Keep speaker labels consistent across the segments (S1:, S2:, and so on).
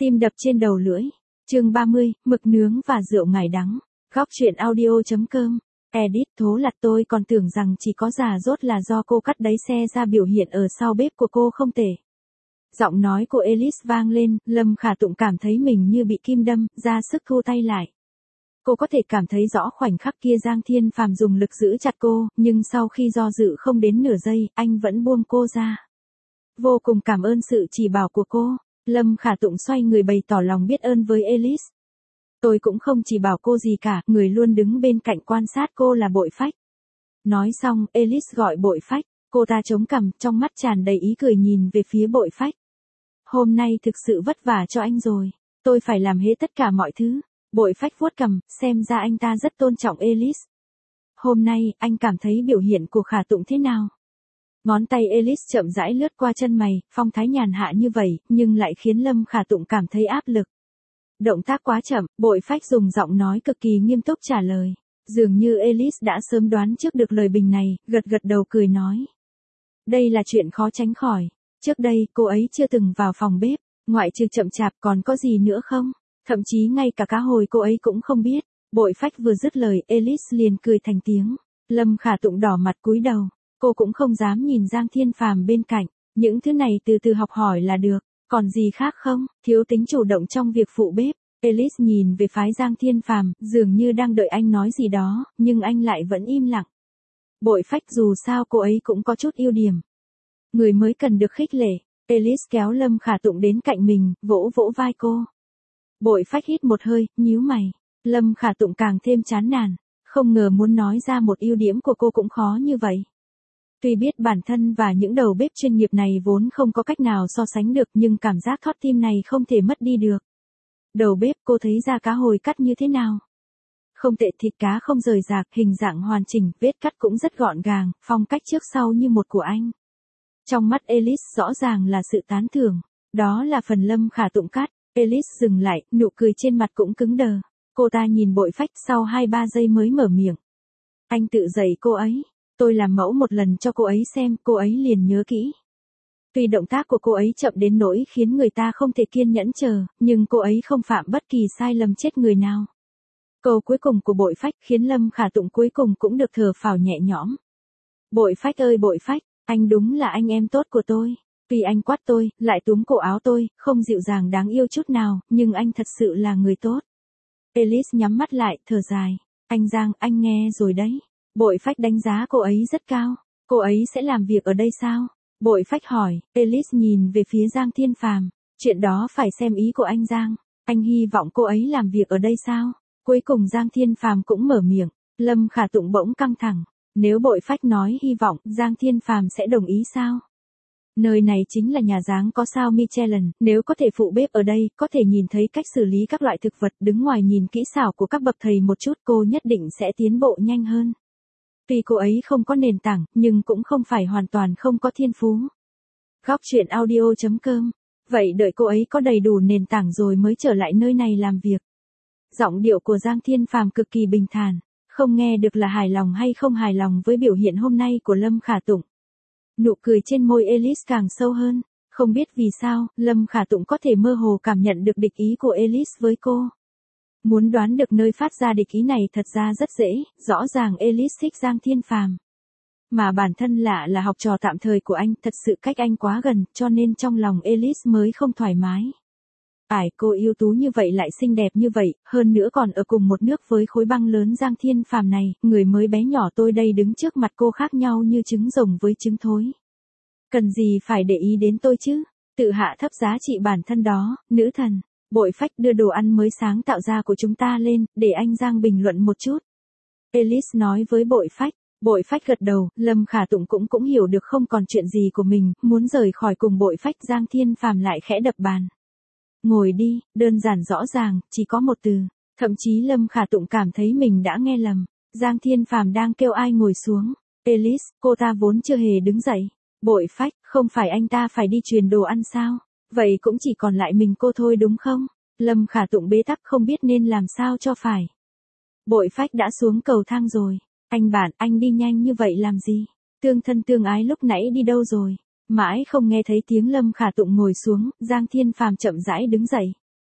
S1: Tim đập trên đầu lưỡi. Chương 30, mực nướng và rượu ngải đắng. Góc truyện audio.com. Edit thố lặt, tôi còn tưởng rằng chỉ có già dốt là do cô cắt đáy xe ra, biểu hiện ở sau bếp của cô không tệ. Giọng nói của Ellis vang lên, Lâm Khả Tụng cảm thấy mình như bị kim đâm, ra sức thu tay lại. Cô có thể cảm thấy rõ khoảnh khắc kia Giang Thiên Phàm dùng lực giữ chặt cô, nhưng sau khi do dự không đến nửa giây, anh vẫn buông cô ra. Vô cùng cảm ơn sự chỉ bảo của cô. Lâm Khả Tụng xoay người bày tỏ lòng biết ơn với Ellis. Tôi cũng không chỉ bảo cô gì cả, người luôn đứng bên cạnh quan sát cô là Bội Phách. Nói xong, Ellis gọi Bội Phách, cô ta chống cằm, trong mắt tràn đầy ý cười nhìn về phía Bội Phách. Hôm nay thực sự vất vả cho anh rồi, tôi phải làm hết tất cả mọi thứ. Bội Phách vuốt cằm, xem ra anh ta rất tôn trọng Ellis. Hôm nay, anh cảm thấy biểu hiện của Khả Tụng thế nào? Ngón tay Ellis chậm rãi lướt qua chân mày, phong thái nhàn hạ như vậy, nhưng lại khiến Lâm Khả Tụng cảm thấy áp lực. Động tác quá chậm, Bội Phách dùng giọng nói cực kỳ nghiêm túc trả lời. Dường như Ellis đã sớm đoán trước được lời bình này, gật gật đầu cười nói. Đây là chuyện khó tránh khỏi. Trước đây, cô ấy chưa từng vào phòng bếp, ngoại trừ chậm chạp còn có gì nữa không? Thậm chí ngay cả cá hồi cô ấy cũng không biết. Bội Phách vừa dứt lời, Ellis liền cười thành tiếng. Lâm Khả Tụng đỏ mặt cúi đầu. Cô cũng không dám nhìn Giang Thiên Phàm bên cạnh. Những thứ này từ từ học hỏi là được. Còn gì khác không? Thiếu tính chủ động trong việc phụ bếp. Ellis nhìn về phái Giang Thiên Phàm, dường như đang đợi anh nói gì đó, nhưng anh lại vẫn im lặng. Bội Phách dù sao cô ấy cũng có chút ưu điểm. Người mới cần được khích lệ. Ellis kéo Lâm Khả Tụng đến cạnh mình, vỗ vỗ vai cô. Bội Phách hít một hơi, nhíu mày. Lâm Khả Tụng càng thêm chán nản. Không ngờ muốn nói ra một ưu điểm của cô cũng khó như vậy. Tuy biết bản thân và những đầu bếp chuyên nghiệp này vốn không có cách nào so sánh được, nhưng cảm giác thót tim này không thể mất đi được. Đầu bếp, cô thấy da cá hồi cắt như thế nào? Không tệ, thịt cá không rời rạc, hình dạng hoàn chỉnh, vết cắt cũng rất gọn gàng, phong cách trước sau như một của anh. Trong mắt Ellis rõ ràng là sự tán thưởng. Đó là phần Lâm Khả Tụng cắt. Ellis dừng lại, nụ cười trên mặt cũng cứng đờ. Cô ta nhìn Bội Phách, sau 2-3 giây mới mở miệng. Anh tự dạy cô ấy. Tôi làm mẫu một lần cho cô ấy xem, cô ấy liền nhớ kỹ. Tuy động tác của cô ấy chậm đến nỗi khiến người ta không thể kiên nhẫn chờ, nhưng cô ấy không phạm bất kỳ sai lầm chết người nào. Câu cuối cùng của Bội Phách khiến Lâm Khả Tụng cuối cùng cũng được thở phào nhẹ nhõm. Bội Phách ơi Bội Phách, anh đúng là anh em tốt của tôi. Tuy anh quát tôi, lại túm cổ áo tôi, không dịu dàng đáng yêu chút nào, nhưng anh thật sự là người tốt. Ellis nhắm mắt lại, thở dài. Anh Giang, anh nghe rồi đấy. Bội Phách đánh giá cô ấy rất cao. Cô ấy sẽ làm việc ở đây sao? Bội Phách hỏi. Ellis nhìn về phía Giang Thiên Phàm. Chuyện đó phải xem ý của anh Giang. Anh hy vọng cô ấy làm việc ở đây sao? Cuối cùng Giang Thiên Phàm cũng mở miệng. Lâm Khả Tụng bỗng căng thẳng. Nếu Bội Phách nói hy vọng, Giang Thiên Phàm sẽ đồng ý sao? Nơi này chính là nhà dáng có sao Michelin, nếu có thể phụ bếp ở đây, có thể nhìn thấy cách xử lý các loại thực vật, đứng ngoài nhìn kỹ xảo của các bậc thầy một chút, cô nhất định sẽ tiến bộ nhanh hơn. Tuy cô ấy không có nền tảng, nhưng cũng không phải hoàn toàn không có thiên phú. Góc truyện audio.com. Vậy đợi cô ấy có đầy đủ nền tảng rồi mới trở lại nơi này làm việc. Giọng điệu của Giang Thiên Phàm cực kỳ bình thản, không nghe được là hài lòng hay không hài lòng với biểu hiện hôm nay của Lâm Khả Tụng. Nụ cười trên môi Ellis càng sâu hơn. Không biết vì sao, Lâm Khả Tụng có thể mơ hồ cảm nhận được địch ý của Ellis với cô. Muốn đoán được nơi phát ra địch ý này thật ra rất dễ, rõ ràng Ellis thích Giang Thiên Phàm. Mà bản thân là học trò tạm thời của anh, thật sự cách anh quá gần, cho nên trong lòng Ellis mới không thoải mái. Cô ưu tú như vậy lại xinh đẹp như vậy, hơn nữa còn ở cùng một nước với khối băng lớn Giang Thiên Phàm này, người mới bé nhỏ tôi đây đứng trước mặt cô khác nhau như trứng rồng với trứng thối. Cần gì phải để ý đến tôi chứ? Tự hạ thấp giá trị bản thân đó, nữ thần. Bội Phách đưa đồ ăn mới sáng tạo ra của chúng ta lên, để anh Giang bình luận một chút. Ellis nói với Bội Phách. Bội Phách gật đầu, Lâm Khả Tụng cũng hiểu được không còn chuyện gì của mình, muốn rời khỏi cùng Bội Phách. Giang Thiên Phàm lại khẽ đập bàn. Ngồi đi, đơn giản rõ ràng, chỉ có một từ. Thậm chí Lâm Khả Tụng cảm thấy mình đã nghe lầm. Giang Thiên Phàm đang kêu ai ngồi xuống. Ellis, cô ta vốn chưa hề đứng dậy. Bội Phách, không phải anh ta phải đi truyền đồ ăn sao? Vậy cũng chỉ còn lại mình cô thôi đúng không? Lâm Khả Tụng bế tắc không biết nên làm sao cho phải. Bội Phách đã xuống cầu thang rồi. Anh bạn, anh đi nhanh như vậy làm gì? Tương thân tương ái lúc nãy đi đâu rồi? Mãi không nghe thấy tiếng Lâm Khả Tụng ngồi xuống, Giang Thiên Phàm chậm rãi đứng dậy.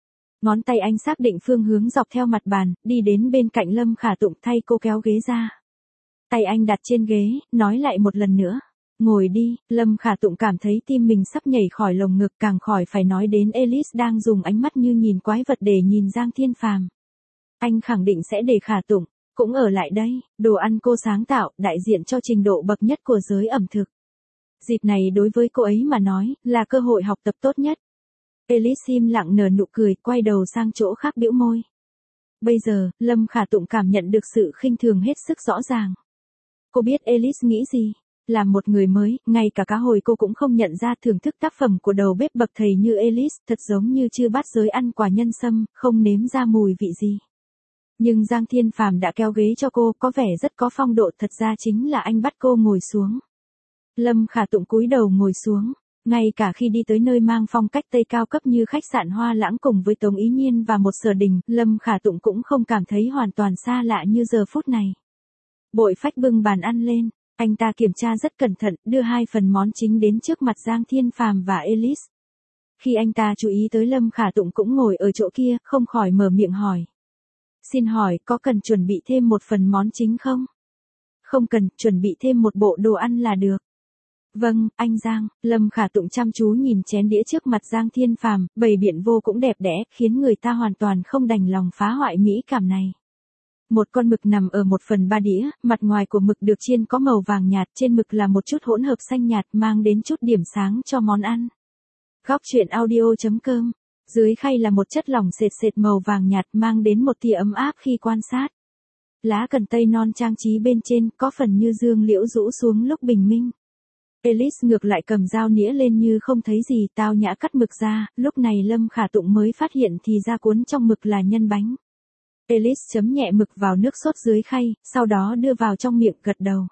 S1: Ngón tay anh xác định phương hướng dọc theo mặt bàn, đi đến bên cạnh Lâm Khả Tụng thay cô kéo ghế ra. Tay anh đặt trên ghế, nói lại một lần nữa. Ngồi đi, Lâm Khả Tụng cảm thấy tim mình sắp nhảy khỏi lồng ngực, càng khỏi phải nói đến Elise đang dùng ánh mắt như nhìn quái vật để nhìn Giang Thiên Phàm. Anh khẳng định sẽ để Khả Tụng cũng ở lại đây, đồ ăn cô sáng tạo, đại diện cho trình độ bậc nhất của giới ẩm thực. Dịp này đối với cô ấy mà nói, là cơ hội học tập tốt nhất. Elise im lặng nở nụ cười, quay đầu sang chỗ khác bĩu môi. Bây giờ, Lâm Khả Tụng cảm nhận được sự khinh thường hết sức rõ ràng. Cô biết Elise nghĩ gì. Là một người mới, ngay cả cá hồi cô cũng không nhận ra thưởng thức tác phẩm của đầu bếp bậc thầy như Elise, thật giống như chưa bắt giới ăn quả nhân sâm, không nếm ra mùi vị gì. Nhưng Giang Thiên Phàm đã kéo ghế cho cô, có vẻ rất có phong độ, thật ra chính là anh bắt cô ngồi xuống. Lâm Khả Tụng cúi đầu ngồi xuống, ngay cả khi đi tới nơi mang phong cách Tây cao cấp như khách sạn Hoa Lãng cùng với Tống Ý Nhiên và một Sở Đình, Lâm Khả Tụng cũng không cảm thấy hoàn toàn xa lạ như giờ phút này. Bội phách bưng bàn ăn lên, anh ta kiểm tra rất cẩn thận, đưa 2 phần món chính đến trước mặt Giang Thiên Phàm và Elise. Khi anh ta chú ý tới Lâm Khả Tụng cũng ngồi ở chỗ kia, không khỏi mở miệng hỏi. Xin hỏi, có cần chuẩn bị thêm một phần món chính không? Không cần, chuẩn bị thêm một bộ đồ ăn là được. Vâng, anh Giang. Lâm Khả Tụng chăm chú nhìn chén đĩa trước mặt Giang Thiên Phàm, bày biện vô cũng đẹp đẽ, khiến người ta hoàn toàn không đành lòng phá hoại mỹ cảm này. Một con mực nằm ở 1/3 đĩa, mặt ngoài của mực được chiên có màu vàng nhạt, trên mực là một chút hỗn hợp xanh nhạt mang đến chút điểm sáng cho món ăn. Góc truyện audio.com. Dưới khay là một chất lỏng sệt sệt màu vàng nhạt mang đến một tia ấm áp khi quan sát. Lá cần tây non trang trí bên trên có phần như dương liễu rũ xuống lúc bình minh. Elise ngược lại cầm dao nĩa lên như không thấy gì, tao nhã cắt mực ra, lúc này Lâm Khả Tụng mới phát hiện thì ra cuốn trong mực là nhân bánh. Elise chấm nhẹ mực vào nước sốt dưới khay, sau đó đưa vào trong miệng, gật đầu.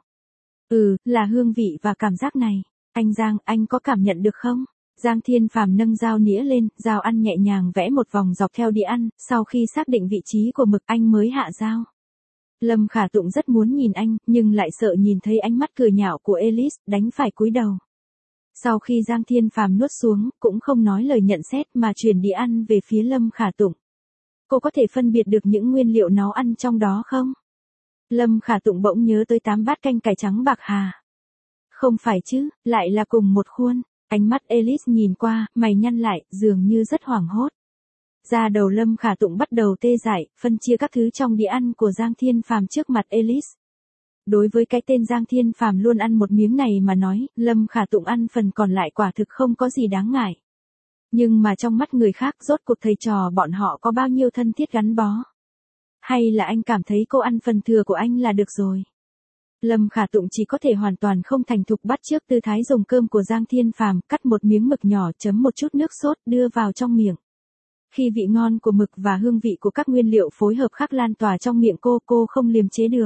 S1: Là hương vị và cảm giác này. Anh Giang, anh có cảm nhận được không? Giang Thiên Phàm nâng dao nĩa lên, dao ăn nhẹ nhàng vẽ một vòng dọc theo đĩa ăn, sau khi xác định vị trí của mực anh mới hạ dao. Lâm Khả Tụng rất muốn nhìn anh, nhưng lại sợ nhìn thấy ánh mắt cười nhạo của Elise, đành phải cúi đầu. Sau khi Giang Thiên Phàm nuốt xuống, cũng không nói lời nhận xét mà chuyển đĩa ăn về phía Lâm Khả Tụng. Cô có thể phân biệt được những nguyên liệu nấu ăn trong đó không? Lâm Khả Tụng bỗng nhớ tới 8 bát canh cải trắng bạc hà. Không phải chứ, lại là cùng một khuôn. Ánh mắt Elise nhìn qua, mày nhăn lại, dường như rất hoảng hốt. Da đầu Lâm Khả Tụng bắt đầu tê dại, phân chia các thứ trong đĩa ăn của Giang Thiên Phàm trước mặt Elise. Đối với cái tên Giang Thiên Phàm luôn ăn một miếng này mà nói, Lâm Khả Tụng ăn phần còn lại quả thực không có gì đáng ngại. Nhưng mà trong mắt người khác, rốt cuộc thầy trò bọn họ có bao nhiêu thân thiết gắn bó? Hay là anh cảm thấy cô ăn phần thừa của anh là được rồi? Lâm Khả Tụng chỉ có thể hoàn toàn không thành thục bắt chước tư thái dùng cơm của Giang Thiên Phàm, cắt một miếng mực nhỏ, chấm một chút nước sốt, đưa vào trong miệng. Khi vị ngon của mực và hương vị của các nguyên liệu phối hợp khác lan tỏa trong miệng cô không liềm chế được.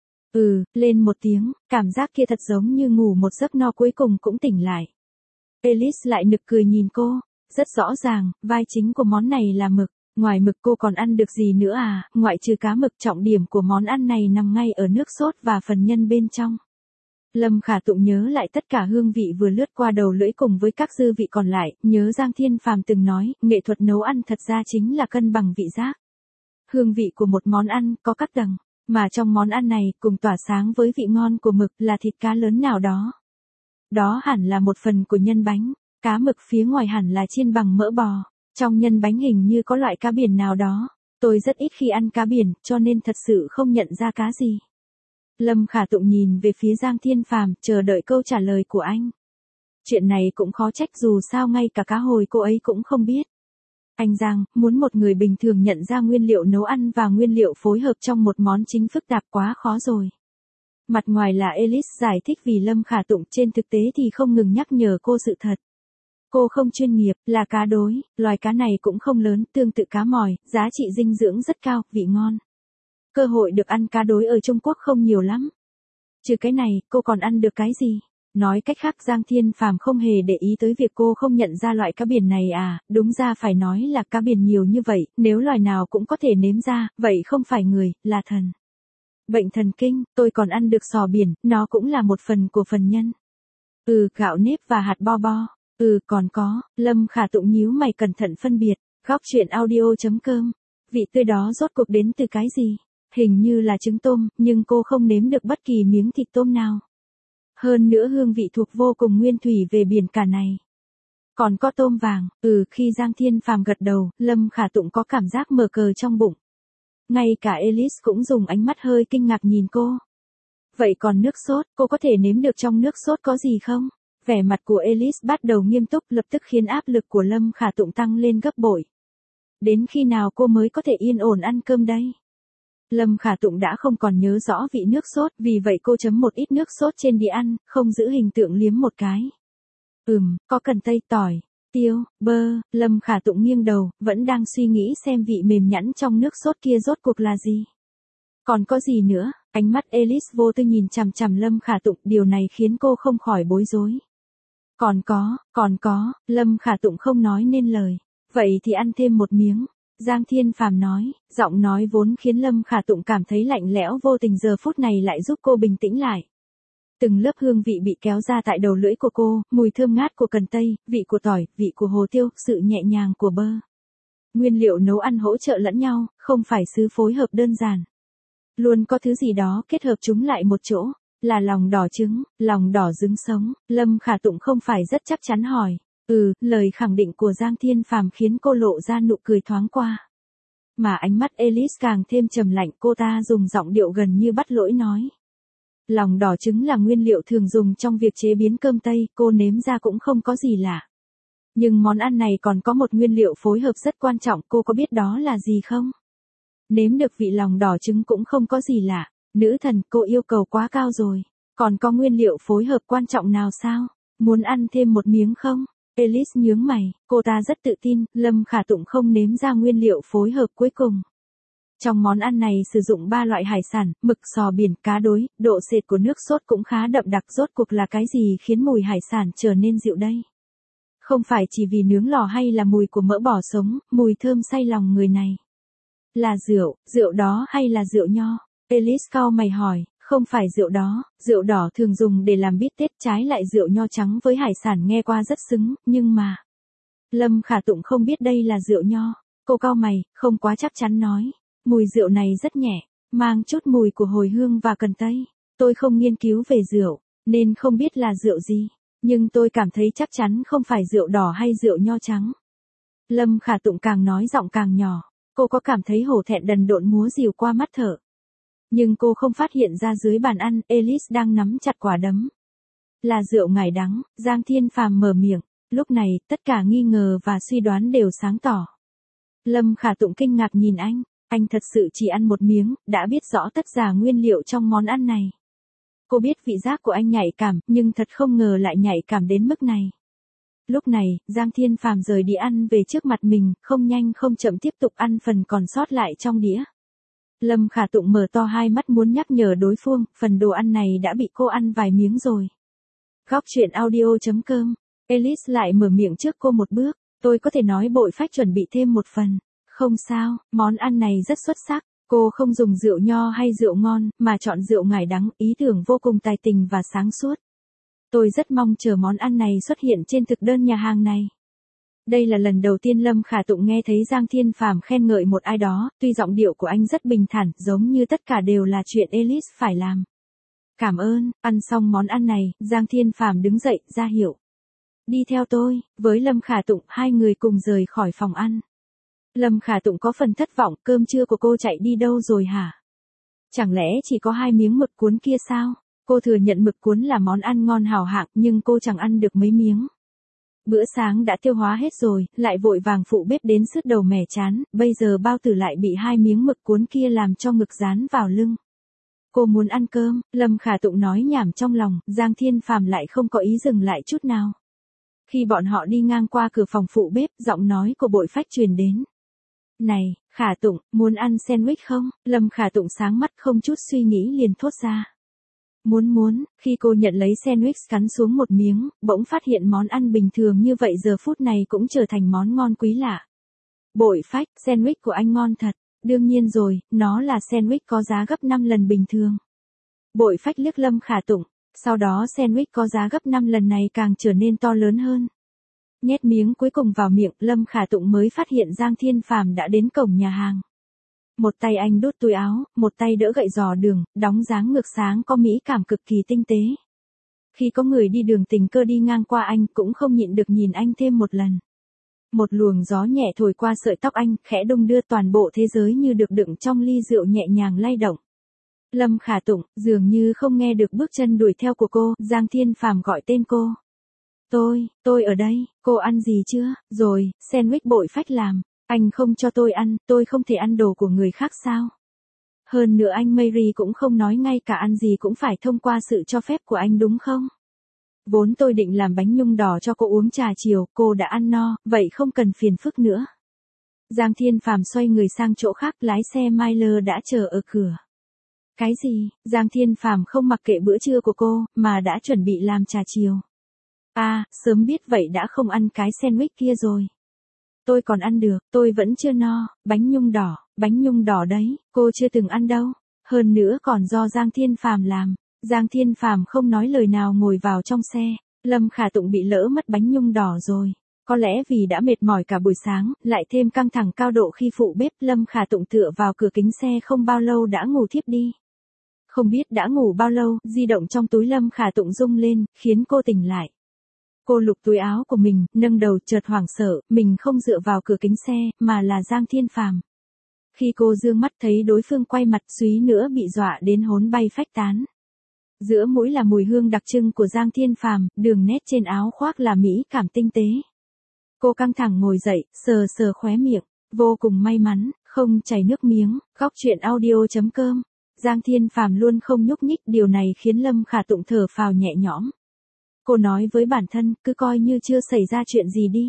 S1: Lên một tiếng, cảm giác kia thật giống như ngủ một giấc no cuối cùng cũng tỉnh lại. Elise lại nực cười nhìn cô, rất rõ ràng, vai chính của món này là mực. Ngoài mực cô còn ăn được gì nữa à, ngoại trừ cá mực, trọng điểm của món ăn này nằm ngay ở nước sốt và phần nhân bên trong. Lâm Khả Tụng nhớ lại tất cả hương vị vừa lướt qua đầu lưỡi cùng với các dư vị còn lại, nhớ Giang Thiên Phàm từng nói, nghệ thuật nấu ăn thật ra chính là cân bằng vị giác. Hương vị của một món ăn có các tầng, mà trong món ăn này cùng tỏa sáng với vị ngon của mực là thịt cá lớn nào đó. Đó hẳn là một phần của nhân bánh, cá mực phía ngoài hẳn là chiên bằng mỡ bò. Trong nhân bánh hình như có loại cá biển nào đó. Tôi rất ít khi ăn cá biển, cho nên thật sự không nhận ra cá gì. Lâm Khả Tụng nhìn về phía Giang Thiên Phàm, chờ đợi câu trả lời của anh. Chuyện này cũng khó trách, dù sao ngay cả cá hồi cô ấy cũng không biết. Anh Giang, muốn một người bình thường nhận ra nguyên liệu nấu ăn và nguyên liệu phối hợp trong một món chính phức tạp quá khó rồi. Mặt ngoài là Elise giải thích vì Lâm Khả Tụng, trên thực tế thì không ngừng nhắc nhở cô sự thật. Cô không chuyên nghiệp, là cá đối, loài cá này cũng không lớn, tương tự cá mòi, giá trị dinh dưỡng rất cao, vị ngon. Cơ hội được ăn cá đối ở Trung Quốc không nhiều lắm. Trừ cái này, cô còn ăn được cái gì? Nói cách khác, Giang Thiên Phàm không hề để ý tới việc cô không nhận ra loại cá biển này à, đúng ra phải nói là cá biển nhiều như vậy, nếu loài nào cũng có thể nếm ra, vậy không phải người, là thần. Bệnh thần kinh, tôi còn ăn được sò biển, nó cũng là một phần của phần nhân. Gạo nếp và hạt bo bo. Còn có, Lâm Khả Tụng nhíu mày cẩn thận phân biệt, Góc truyện audio.com. Vị tươi đó rốt cuộc đến từ cái gì? Hình như là trứng tôm, nhưng cô không nếm được bất kỳ miếng thịt tôm nào. Hơn nữa hương vị thuộc vô cùng nguyên thủy về biển cả này. Còn có tôm vàng, khi Giang Thiên Phàm gật đầu, Lâm Khả Tụng có cảm giác mờ cờ trong bụng. Ngay cả Elise cũng dùng ánh mắt hơi kinh ngạc nhìn cô. Vậy còn nước sốt, cô có thể nếm được trong nước sốt có gì không? Vẻ mặt của Elise bắt đầu nghiêm túc, lập tức khiến áp lực của Lâm Khả Tụng tăng lên gấp bội. Đến khi nào cô mới có thể yên ổn ăn cơm đây? Lâm Khả Tụng đã không còn nhớ rõ vị nước sốt, vì vậy cô chấm một ít nước sốt trên đĩa ăn, không giữ hình tượng liếm một cái. Có cần tây, tỏi, tiêu, bơ. Lâm Khả Tụng nghiêng đầu, vẫn đang suy nghĩ xem vị mềm nhẵn trong nước sốt kia rốt cuộc là gì. Còn có gì nữa? Ánh mắt Elise vô tư nhìn chằm chằm Lâm Khả Tụng, điều này khiến cô không khỏi bối rối. Còn có, Lâm Khả Tụng không nói nên lời. Vậy thì ăn thêm một miếng. Giang Thiên Phàm nói, giọng nói vốn khiến Lâm Khả Tụng cảm thấy lạnh lẽo vô tình giờ phút này lại giúp cô bình tĩnh lại. Từng lớp hương vị bị kéo ra tại đầu lưỡi của cô, mùi thơm ngát của cần tây, vị của tỏi, vị của hồ tiêu, sự nhẹ nhàng của bơ. Nguyên liệu nấu ăn hỗ trợ lẫn nhau, không phải xứ phối hợp đơn giản. Luôn có thứ gì đó kết hợp chúng lại một chỗ, là lòng đỏ trứng, lòng đỏ trứng sống. Lâm Khả Tụng không phải rất chắc chắn hỏi. Lời khẳng định của Giang Thiên Phàm khiến cô lộ ra nụ cười thoáng qua. Mà ánh mắt Elise càng thêm trầm lạnh, cô ta dùng giọng điệu gần như bắt lỗi nói. Lòng đỏ trứng là nguyên liệu thường dùng trong việc chế biến cơm Tây, cô nếm ra cũng không có gì lạ. Nhưng món ăn này còn có một nguyên liệu phối hợp rất quan trọng, cô có biết đó là gì không? Nếm được vị lòng đỏ trứng cũng không có gì lạ. Nữ thần, cô yêu cầu quá cao rồi. Còn có nguyên liệu phối hợp quan trọng nào sao? Muốn ăn thêm một miếng không? Elise nhướng mày, cô ta rất tự tin, Lâm Khả Tụng không nếm ra nguyên liệu phối hợp cuối cùng. Trong món ăn này sử dụng 3 loại hải sản, mực, sò biển, cá đối, độ sệt của nước sốt cũng khá đậm đặc, rốt cuộc là cái gì khiến mùi hải sản trở nên dịu đây? Không phải chỉ vì nướng lò hay là mùi của mỡ bò sống, mùi thơm say lòng người này. Là rượu đó hay là rượu nho? Elise cau mày hỏi. Không phải rượu đó, rượu đỏ thường dùng để làm bít tết, trái lại rượu nho trắng với hải sản nghe qua rất xứng, nhưng mà... Lâm Khả Tụng không biết đây là rượu nho. Cô cau mày, không quá chắc chắn nói. Mùi rượu này rất nhẹ, mang chút mùi của hồi hương và cần tây. Tôi không nghiên cứu về rượu, nên không biết là rượu gì. Nhưng tôi cảm thấy chắc chắn không phải rượu đỏ hay rượu nho trắng. Lâm Khả Tụng càng nói giọng càng nhỏ. Cô có cảm thấy hổ thẹn đần độn múa rìu qua mắt thở. Nhưng cô không phát hiện ra dưới bàn ăn, Elise đang nắm chặt quả đấm. Là rượu ngải đắng, Giang Thiên Phàm mở miệng. Lúc này, tất cả nghi ngờ và suy đoán đều sáng tỏ. Lâm Khả Tụng kinh ngạc nhìn anh thật sự chỉ ăn một miếng, đã biết rõ tất cả nguyên liệu trong món ăn này. Cô biết vị giác của anh nhạy cảm, nhưng thật không ngờ lại nhạy cảm đến mức này. Lúc này, Giang Thiên Phàm rời đi ăn về trước mặt mình, không nhanh không chậm tiếp tục ăn phần còn sót lại trong đĩa. Lâm Khả Tụng mở to hai mắt muốn nhắc nhở đối phương, phần đồ ăn này đã bị cô ăn vài miếng rồi. Góc truyện audio.com. Elise lại mở miệng trước cô một bước. Tôi có thể nói bội phách chuẩn bị thêm một phần. Không sao, món ăn này rất xuất sắc. Cô không dùng rượu nho hay rượu ngon, mà chọn rượu ngải đắng, ý tưởng vô cùng tài tình và sáng suốt. Tôi rất mong chờ món ăn này xuất hiện trên thực đơn nhà hàng này. Đây là lần đầu tiên Lâm Khả Tụng nghe thấy Giang Thiên Phàm khen ngợi một ai đó, tuy giọng điệu của anh rất bình thản, giống như tất cả đều là chuyện Elise phải làm. Cảm ơn. Ăn xong món ăn này, Giang Thiên Phàm đứng dậy, ra hiệu. Đi theo tôi. Với Lâm Khả Tụng, hai người cùng rời khỏi phòng ăn. Lâm Khả Tụng có phần thất vọng, cơm trưa của cô chạy đi đâu rồi hả? Chẳng lẽ chỉ có 2 miếng mực cuốn kia sao? Cô thừa nhận mực cuốn là món ăn ngon hảo hạng, nhưng cô chẳng ăn được mấy miếng. Bữa sáng đã tiêu hóa hết rồi, lại vội vàng phụ bếp đến sứt đầu mẻ chán, bây giờ bao tử lại bị 2 miếng mực cuốn kia làm cho ngực dán vào lưng. Cô muốn ăn cơm, Lâm Khả Tụng nói nhảm trong lòng, Giang Thiên Phàm lại không có ý dừng lại chút nào. Khi bọn họ đi ngang qua cửa phòng phụ bếp, giọng nói của bội phách truyền đến. Này, Khả Tụng, muốn ăn sandwich không? Lâm Khả Tụng sáng mắt không chút suy nghĩ liền thốt ra. Muốn, khi cô nhận lấy sandwich cắn xuống một miếng, bỗng phát hiện món ăn bình thường như vậy giờ phút này cũng trở thành món ngon quý lạ. Bội phách, sandwich của anh ngon thật. Đương nhiên rồi, nó là sandwich có giá gấp 5 lần bình thường. Bội phách liếc Lâm Khả Tụng, sau đó sandwich có giá gấp 5 lần này càng trở nên to lớn hơn. Nhét miếng cuối cùng vào miệng, Lâm Khả Tụng mới phát hiện Giang Thiên Phàm đã đến cổng nhà hàng. Một tay anh đút túi áo, một tay đỡ gậy giò đường, đóng dáng ngược sáng có mỹ cảm cực kỳ tinh tế. Khi có người đi đường tình cờ đi ngang qua anh cũng không nhịn được nhìn anh thêm một lần. Một luồng gió nhẹ thổi qua sợi tóc anh, khẽ đung đưa toàn bộ thế giới như được đựng trong ly rượu nhẹ nhàng lay động. Lâm Khả Tụng, dường như không nghe được bước chân đuổi theo của cô, Giang Thiên Phàm gọi tên cô. Tôi ở đây, cô ăn gì chưa? Rồi, sandwich bội phách làm. Anh không cho tôi ăn, tôi không thể ăn đồ của người khác sao? Hơn nữa anh Mary cũng không nói ngay cả ăn gì cũng phải thông qua sự cho phép của anh đúng không? Vốn tôi định làm bánh nhung đỏ cho cô uống trà chiều, cô đã ăn no, vậy không cần phiền phức nữa. Giang Thiên Phàm xoay người sang chỗ khác, lái xe Myler đã chờ ở cửa. Cái gì? Giang Thiên Phàm không mặc kệ bữa trưa của cô, mà đã chuẩn bị làm trà chiều. À, sớm biết vậy đã không ăn cái sandwich kia rồi. Tôi còn ăn được, tôi vẫn chưa no, bánh nhung đỏ đấy, cô chưa từng ăn đâu. Hơn nữa còn do Giang Thiên Phàm làm. Giang Thiên Phàm không nói lời nào ngồi vào trong xe. Lâm Khả Tụng bị lỡ mất bánh nhung đỏ rồi. Có lẽ vì đã mệt mỏi cả buổi sáng, lại thêm căng thẳng cao độ khi phụ bếp, Lâm Khả Tụng tựa vào cửa kính xe không bao lâu đã ngủ thiếp đi. Không biết đã ngủ bao lâu, di động trong túi Lâm Khả Tụng rung lên, khiến cô tỉnh lại. Cô lục túi áo của mình, nâng đầu chợt hoảng sợ, mình không dựa vào cửa kính xe, mà là Giang Thiên Phàm. Khi cô dương mắt thấy đối phương quay mặt, suýt nữa bị dọa đến hồn bay phách tán. Giữa mũi là mùi hương đặc trưng của Giang Thiên Phàm, đường nét trên áo khoác là mỹ cảm tinh tế. Cô căng thẳng ngồi dậy, sờ sờ khóe miệng, vô cùng may mắn, không chảy nước miếng. Góc truyện audio.com. Giang Thiên Phàm luôn không nhúc nhích, điều này khiến Lâm Khả Tụng thở phào nhẹ nhõm. Cô nói với bản thân, cứ coi như chưa xảy ra chuyện gì đi.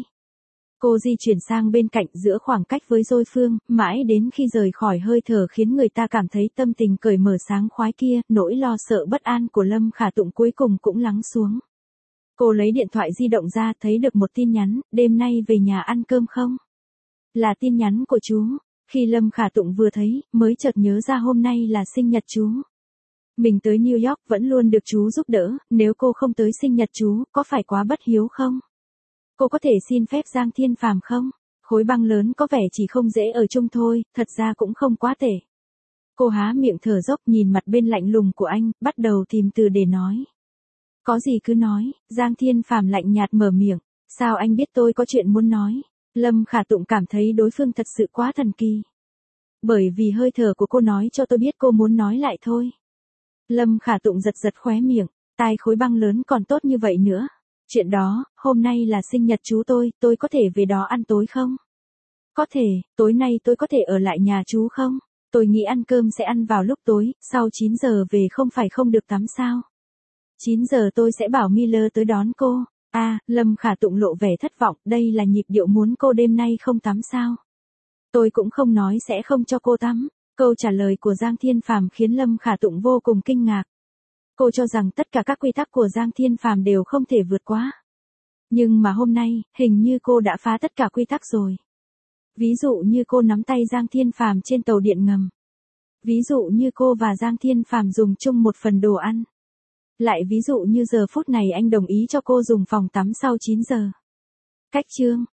S1: Cô di chuyển sang bên cạnh, giữa khoảng cách với Dôi Phương, mãi đến khi rời khỏi hơi thở khiến người ta cảm thấy tâm tình cởi mở sáng khoái kia, nỗi lo sợ bất an của Lâm Khả Tụng cuối cùng cũng lắng xuống. Cô lấy điện thoại di động ra, thấy được một tin nhắn, đêm nay về nhà ăn cơm không? Là tin nhắn của chú. Khi Lâm Khả Tụng vừa thấy, mới chợt nhớ ra hôm nay là sinh nhật chú. Mình tới New York vẫn luôn được chú giúp đỡ, nếu cô không tới sinh nhật chú, có phải quá bất hiếu không? Cô có thể xin phép Giang Thiên Phàm không? Khối băng lớn có vẻ chỉ không dễ ở chung thôi, thật ra cũng không quá tệ. Cô há miệng thở dốc nhìn mặt bên lạnh lùng của anh, bắt đầu tìm từ để nói. Có gì cứ nói, Giang Thiên Phàm lạnh nhạt mở miệng. Sao anh biết tôi có chuyện muốn nói? Lâm Khả Tụng cảm thấy đối phương thật sự quá thần kỳ. Bởi vì hơi thở của cô nói cho tôi biết cô muốn nói lại thôi. Lâm Khả Tụng giật giật khóe miệng, tai khối băng lớn còn tốt như vậy nữa. Chuyện đó, hôm nay là sinh nhật chú tôi có thể về đó ăn tối không? Có thể, tối nay tôi có thể ở lại nhà chú không? Tôi nghĩ ăn cơm sẽ ăn vào lúc tối, sau 9 giờ về không phải không được tắm sao? 9 giờ tôi sẽ bảo Miller tới đón cô. À, Lâm Khả Tụng lộ vẻ thất vọng, đây là nhịp điệu muốn cô đêm nay không tắm sao? Tôi cũng không nói sẽ không cho cô tắm. Câu trả lời của Giang Thiên Phàm khiến Lâm Khả Tụng vô cùng kinh ngạc. Cô cho rằng tất cả các quy tắc của Giang Thiên Phàm đều không thể vượt qua. Nhưng mà hôm nay, hình như cô đã phá tất cả quy tắc rồi. Ví dụ như cô nắm tay Giang Thiên Phàm trên tàu điện ngầm. Ví dụ như cô và Giang Thiên Phàm dùng chung một phần đồ ăn. Lại ví dụ như giờ phút này anh đồng ý cho cô dùng phòng tắm sau 9 giờ. Cách chương